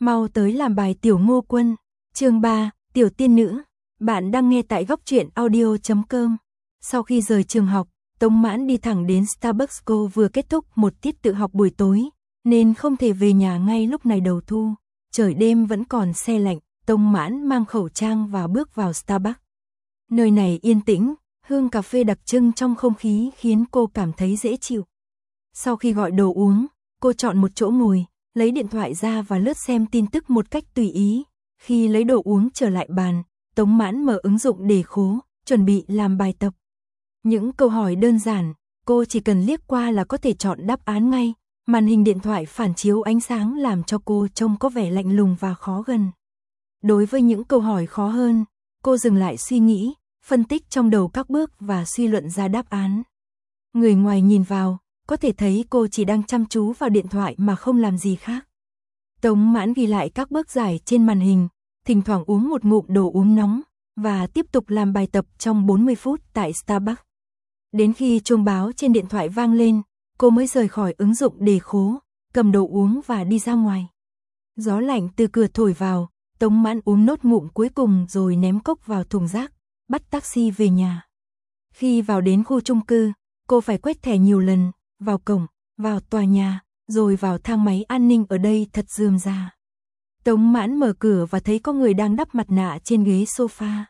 Mau tới làm bài Tiểu Ngô Quân. Chương 3, Tiểu Tiên Nữ. Bạn đang nghe tại góc truyện audio.com. Sau khi rời trường học, Tống Mãn đi thẳng đến Starbucks. Cô vừa kết thúc một tiết tự học buổi tối, nên không thể về nhà ngay lúc này đầu thu. Trời đêm vẫn còn se lạnh, Tống Mãn mang khẩu trang và bước vào Starbucks. Nơi này yên tĩnh, hương cà phê đặc trưng trong không khí khiến cô cảm thấy dễ chịu. Sau khi gọi đồ uống, cô chọn một chỗ ngồi, lấy điện thoại ra và lướt xem tin tức một cách tùy ý. Khi lấy đồ uống trở lại bàn, Tống Mãn mở ứng dụng đề khố, chuẩn bị làm bài tập. Những câu hỏi đơn giản, cô chỉ cần liếc qua là có thể chọn đáp án ngay. Màn hình điện thoại phản chiếu ánh sáng làm cho cô trông có vẻ lạnh lùng và khó gần. Đối với những câu hỏi khó hơn, cô dừng lại suy nghĩ, phân tích trong đầu các bước và suy luận ra đáp án. Người ngoài nhìn vào, có thể thấy cô chỉ đang chăm chú vào điện thoại mà không làm gì khác. Tống Mãn ghi lại các bước giải trên màn hình, thỉnh thoảng uống một ngụm đồ uống nóng, và tiếp tục làm bài tập trong 40 phút tại Starbucks. Đến khi chuông báo trên điện thoại vang lên, cô mới rời khỏi ứng dụng đề khố, cầm đồ uống và đi ra ngoài. Gió lạnh từ cửa thổi vào, Tống Mãn uống nốt ngụm cuối cùng rồi ném cốc vào thùng rác, bắt taxi về nhà. Khi vào đến khu chung cư, cô phải quét thẻ nhiều lần, vào cổng, vào tòa nhà, rồi vào thang máy an ninh ở đây thật rườm rà. Tống Mãn mở cửa và thấy có người đang đắp mặt nạ trên ghế sofa.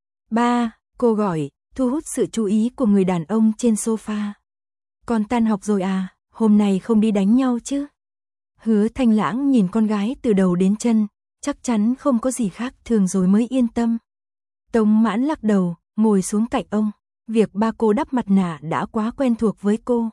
Ba, cô gọi, thu hút sự chú ý của người đàn ông trên sofa. Con tan học rồi à, hôm nay không đi đánh nhau chứ? Hứa Thanh Lãng nhìn con gái từ đầu đến chân, chắc chắn không có gì khác thường rồi mới yên tâm. Tống Mãn lắc đầu, ngồi xuống cạnh ông. Việc ba cô đắp mặt nạ đã quá quen thuộc với cô.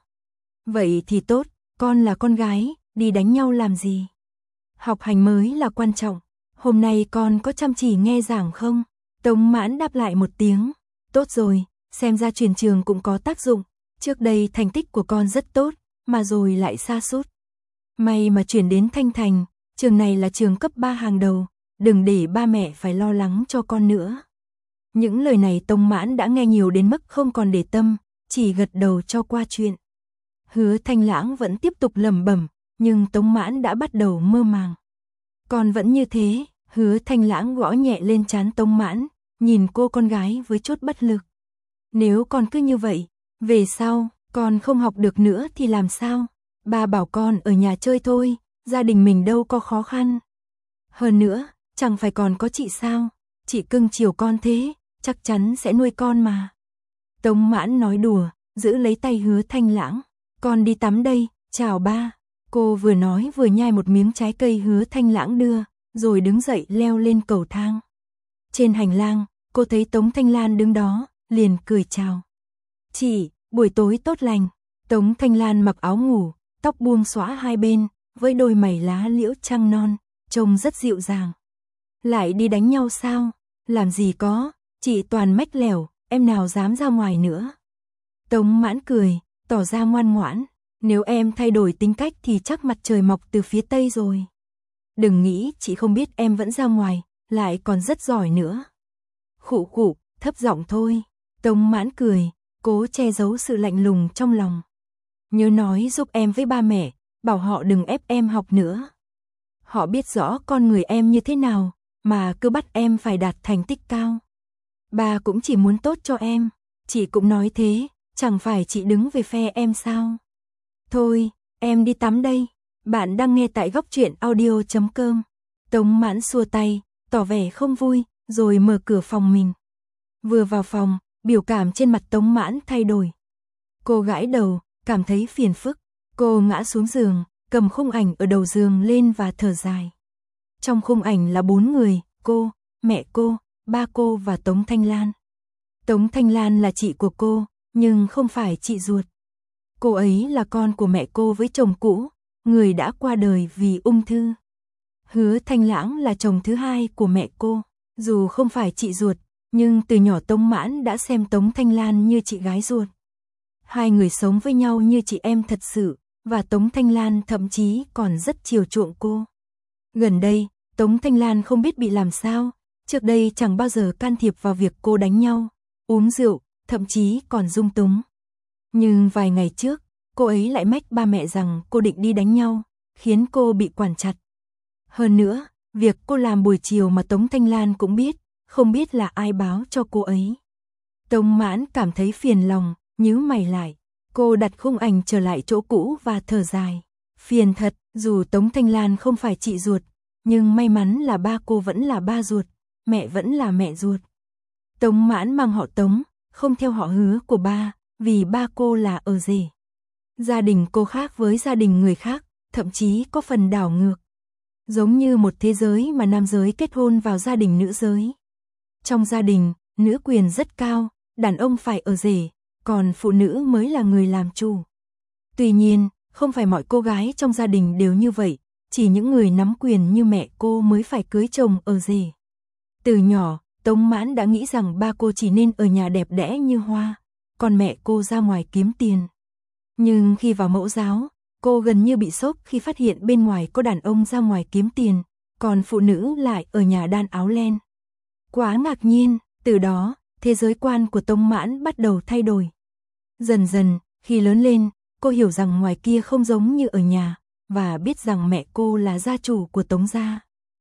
Vậy thì tốt, con là con gái, đi đánh nhau làm gì? Học hành mới là quan trọng. Hôm nay con có chăm chỉ nghe giảng không? Tống Mãn đáp lại một tiếng. Tốt rồi, xem ra chuyển trường cũng có tác dụng. Trước đây thành tích của con rất tốt, mà rồi lại sa sút. May mà chuyển đến Thanh Thành, trường này là trường cấp 3 hàng đầu, đừng để ba mẹ phải lo lắng cho con nữa. Những lời này Tống Mãn đã nghe nhiều đến mức không còn để tâm, chỉ gật đầu cho qua chuyện. Hứa Thanh Lãng vẫn tiếp tục lẩm bẩm, nhưng Tống Mãn đã bắt đầu mơ màng. Con vẫn như thế, Hứa Thanh Lãng gõ nhẹ lên trán Tống Mãn, nhìn cô con gái với chút bất lực. Nếu con cứ như vậy, về sau, con không học được nữa thì làm sao? Ba bảo con ở nhà chơi thôi, gia đình mình đâu có khó khăn. Hơn nữa, chẳng phải còn có chị sao? Chị cưng chiều con thế, chắc chắn sẽ nuôi con mà. Tống Mãn nói đùa, giữ lấy tay Hứa Thanh Lãng. Con đi tắm đây, chào ba. Cô vừa nói vừa nhai một miếng trái cây Hứa Thanh Lãng đưa, rồi đứng dậy leo lên cầu thang. Trên hành lang, cô thấy Tống Thanh Lan đứng đó, liền cười chào. Chị, buổi tối tốt lành. Tống Thanh Lan mặc áo ngủ, tóc buông xõa hai bên, với đôi mày lá liễu trăng non, trông rất dịu dàng. Lại đi đánh nhau sao? Làm gì có, chị toàn mách lẻo, em nào dám ra ngoài nữa. Tống Mãn cười, tỏ ra ngoan ngoãn. Nếu em thay đổi tính cách thì chắc mặt trời mọc từ phía tây rồi. Đừng nghĩ chị không biết em vẫn ra ngoài, lại còn rất giỏi nữa. Khụ khụ, thấp giọng thôi. Tống Mãn cười, cố che giấu sự lạnh lùng trong lòng. Nhớ nói giúp em với ba mẹ, bảo họ đừng ép em học nữa. Họ biết rõ con người em như thế nào, mà cứ bắt em phải đạt thành tích cao. Ba cũng chỉ muốn tốt cho em, chị cũng nói thế, chẳng phải chị đứng về phe em sao? Thôi, em đi tắm đây. Bạn đang nghe tại góc truyện audio.com. Tống Mãn xua tay, tỏ vẻ không vui, rồi mở cửa phòng mình. Vừa vào phòng, biểu cảm trên mặt Tống Mãn thay đổi. Cô gãi đầu, cảm thấy phiền phức. Cô ngã xuống giường, cầm khung ảnh ở đầu giường lên và thở dài. Trong khung ảnh là 4 người, cô, mẹ cô, ba cô và Tống Thanh Lan. Tống Thanh Lan là chị của cô, nhưng không phải chị ruột. Cô ấy là con của mẹ cô với chồng cũ, người đã qua đời vì ung thư. Hứa Thanh Lãng là chồng thứ hai của mẹ cô. Dù không phải chị ruột, nhưng từ nhỏ Tống Mãn đã xem Tống Thanh Lan như chị gái ruột. Hai người sống với nhau như chị em thật sự, và Tống Thanh Lan thậm chí còn rất chiều chuộng cô. Gần đây, Tống Thanh Lan không biết bị làm sao, trước đây chẳng bao giờ can thiệp vào việc cô đánh nhau, uống rượu, thậm chí còn dung túng. Nhưng vài ngày trước, cô ấy lại mách ba mẹ rằng cô định đi đánh nhau, khiến cô bị quản chặt. Hơn nữa, Việc cô làm buổi chiều mà Tống Thanh Lan cũng biết, không biết là ai báo cho cô ấy. Tống Mãn cảm thấy phiền lòng, nhíu mày lại. Cô đặt khung ảnh trở lại chỗ cũ và thở dài. Phiền thật, dù Tống Thanh Lan không phải chị ruột, nhưng may mắn là ba cô vẫn là ba ruột, mẹ vẫn là mẹ ruột. Tống Mãn mang họ Tống, không theo họ Hứa của ba, vì ba cô là ở rể. Gia đình cô khác với gia đình người khác, thậm chí có phần đảo ngược. Giống như một thế giới mà nam giới kết hôn vào gia đình nữ giới. Trong gia đình, nữ quyền rất cao, đàn ông phải ở rể, còn phụ nữ mới là người làm chủ. Tuy nhiên, không phải mọi cô gái trong gia đình đều như vậy, chỉ những người nắm quyền như mẹ cô mới phải cưới chồng ở rể. Từ nhỏ, Tống Mãn đã nghĩ rằng ba cô chỉ nên ở nhà đẹp đẽ như hoa, còn mẹ cô ra ngoài kiếm tiền. Nhưng khi vào mẫu giáo, cô gần như bị sốc khi phát hiện bên ngoài có đàn ông ra ngoài kiếm tiền, còn phụ nữ lại ở nhà đan áo len. Quá ngạc nhiên, từ đó, thế giới quan của Tống Mãn bắt đầu thay đổi. Dần dần, khi lớn lên, cô hiểu rằng ngoài kia không giống như ở nhà, và biết rằng mẹ cô là gia chủ của Tống gia.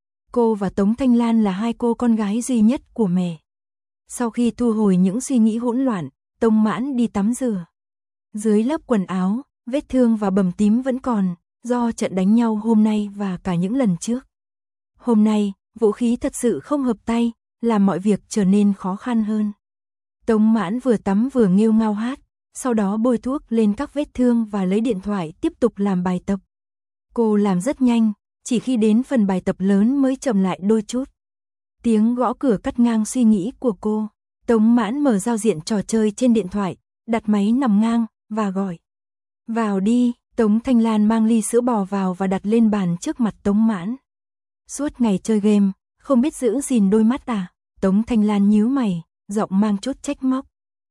Cô và Tống Thanh Lan là hai cô con gái duy nhất của mẹ. Sau khi thu hồi những suy nghĩ hỗn loạn, Tống Mãn đi tắm rửa. Dưới lớp quần áo, vết thương và bầm tím vẫn còn, do trận đánh nhau hôm nay và cả những lần trước. Hôm nay, vũ khí thật sự không hợp tay, làm mọi việc trở nên khó khăn hơn. Tống Mãn vừa tắm vừa nghêu ngao hát, sau đó bôi thuốc lên các vết thương và lấy điện thoại tiếp tục làm bài tập. Cô làm rất nhanh, chỉ khi đến phần bài tập lớn mới chậm lại đôi chút. Tiếng gõ cửa cắt ngang suy nghĩ của cô. Tống Mãn mở giao diện trò chơi trên điện thoại, đặt máy nằm ngang và gọi. Vào đi, Tống Thanh Lan mang ly sữa bò vào và đặt lên bàn trước mặt Tống Mãn. Suốt ngày chơi game, không biết giữ gìn đôi mắt à? Tống Thanh Lan nhíu mày, giọng mang chút trách móc.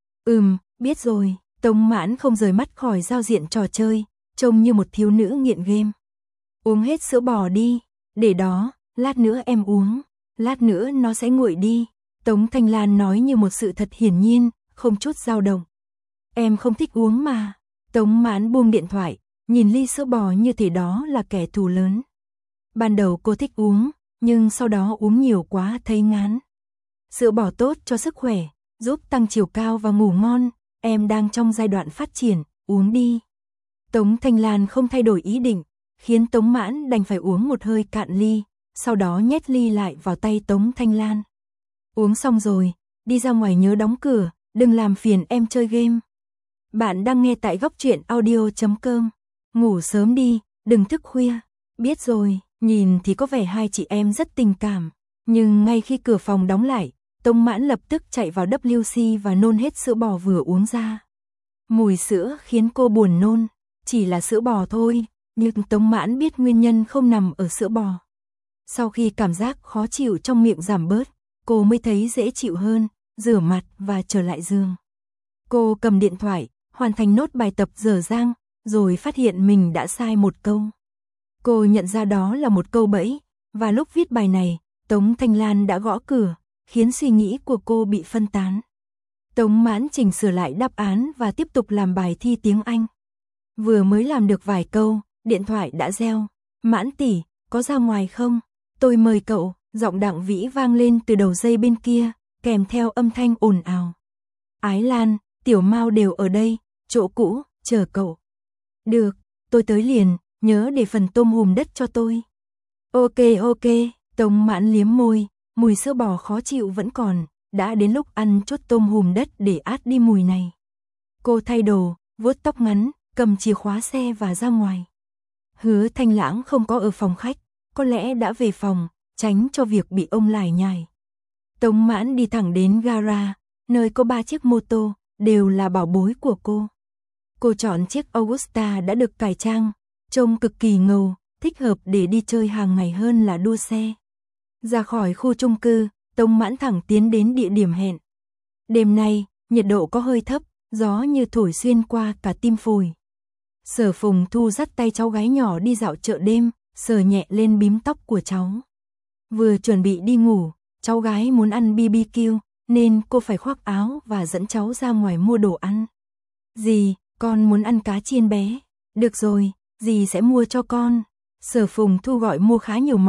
Biết rồi. Tống Mãn không rời mắt khỏi giao diện trò chơi, trông như một thiếu nữ nghiện game. Uống hết sữa bò đi, để đó, lát nữa em uống, lát nữa nó sẽ nguội đi. Tống Thanh Lan nói như một sự thật hiển nhiên, không chút dao động. Em không thích uống mà. Tống Mãn buông điện thoại, nhìn ly sữa bò như thể đó là kẻ thù lớn. Ban đầu cô thích uống, nhưng sau đó uống nhiều quá thấy ngán. Sữa bò tốt cho sức khỏe, giúp tăng chiều cao và ngủ ngon, em đang trong giai đoạn phát triển, uống đi. Tống Thanh Lan không thay đổi ý định, khiến Tống Mãn đành phải uống một hơi cạn ly, sau đó nhét ly lại vào tay Tống Thanh Lan. Uống xong rồi, đi ra ngoài nhớ đóng cửa, đừng làm phiền em chơi game. Bạn đang nghe tại góc truyện audio.com. Ngủ sớm đi, đừng thức khuya. Biết rồi, nhìn thì có vẻ hai chị em rất tình cảm. Nhưng ngay khi cửa phòng đóng lại, Tống Mãn lập tức chạy vào WC và nôn hết sữa bò vừa uống ra. Mùi sữa khiến cô buồn nôn, chỉ là sữa bò thôi, nhưng Tống Mãn biết nguyên nhân không nằm ở sữa bò. Sau khi cảm giác khó chịu trong miệng giảm bớt, cô mới thấy dễ chịu hơn, rửa mặt và trở lại giường. Cô cầm điện thoại, hoàn thành nốt bài tập dở dang, rồi phát hiện mình đã sai một câu. Cô nhận ra đó là một câu bẫy, và lúc viết bài này, Tống Thanh Lan đã gõ cửa, khiến suy nghĩ của cô bị phân tán. Tống Mãn chỉnh sửa lại đáp án và tiếp tục làm bài thi tiếng Anh. Vừa mới làm được vài câu, điện thoại đã reo. Mãn tỷ, có ra ngoài không? Tôi mời cậu. Giọng Đặng Vĩ vang lên từ đầu dây bên kia, kèm theo âm thanh ồn ào. Ái Lan, Tiểu Mao đều ở đây, chỗ cũ, chờ cậu. Được, tôi tới liền, nhớ để phần tôm hùm đất cho tôi. Ok, Tống Mãn liếm môi, mùi sữa bò khó chịu vẫn còn, đã đến lúc ăn chút tôm hùm đất để át đi mùi này. Cô thay đồ, vuốt tóc ngắn, cầm chìa khóa xe và ra ngoài. Hứa Thanh Lãng không có ở phòng khách, có lẽ đã về phòng, tránh cho việc bị ông lải nhải. Tống Mãn đi thẳng đến gara, nơi có 3 chiếc mô tô, đều là bảo bối của cô. Cô chọn chiếc Augusta đã được cải trang, trông cực kỳ ngầu, thích hợp để đi chơi hàng ngày hơn là đua xe. Ra khỏi khu chung cư, Tống Mãn thẳng tiến đến địa điểm hẹn. Đêm nay, nhiệt độ có hơi thấp, gió như thổi xuyên qua cả tim phổi. Sở Phùng Thu dắt tay cháu gái nhỏ đi dạo chợ đêm, sờ nhẹ lên bím tóc của cháu. Vừa chuẩn bị đi ngủ, cháu gái muốn ăn BBQ, nên cô phải khoác áo và dẫn cháu ra ngoài mua đồ ăn. Dì, con muốn ăn cá chiên bé. Được rồi, dì sẽ mua cho con. Sở Phùng Thu gọi mua khá nhiều món,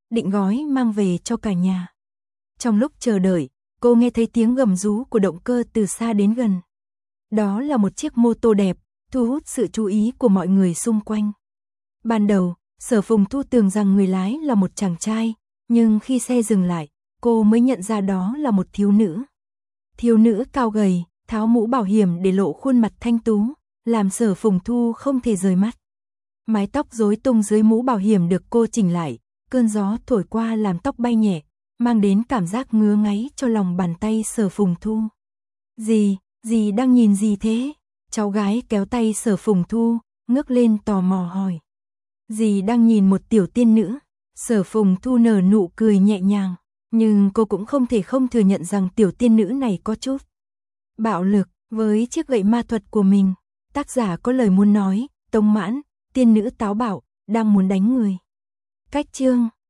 định gói mang về cho cả nhà. Trong lúc chờ đợi, cô nghe thấy tiếng gầm rú của động cơ từ xa đến gần. Đó là một chiếc mô tô đẹp, thu hút sự chú ý của mọi người xung quanh. Ban đầu, Sở Phùng Thu tưởng rằng người lái là một chàng trai, nhưng khi xe dừng lại, cô mới nhận ra đó là một thiếu nữ. Thiếu nữ cao gầy, tháo mũ bảo hiểm để lộ khuôn mặt thanh tú, làm Sở Phùng Thu không thể rời mắt. Mái tóc rối tung dưới mũ bảo hiểm được cô chỉnh lại, cơn gió thổi qua làm tóc bay nhẹ, mang đến cảm giác ngứa ngáy cho lòng bàn tay Sở Phùng Thu. Dì đang nhìn gì thế? Cháu gái kéo tay Sở Phùng Thu, ngước lên tò mò hỏi. Dì đang nhìn một tiểu tiên nữ. Sở Phùng Thu nở nụ cười nhẹ nhàng, nhưng cô cũng không thể không thừa nhận rằng tiểu tiên nữ này có chút bạo lực. Với chiếc gậy ma thuật của mình, tác giả có lời muốn nói, Tống Mãn, tiên nữ táo bạo, đang muốn đánh người. Cách chương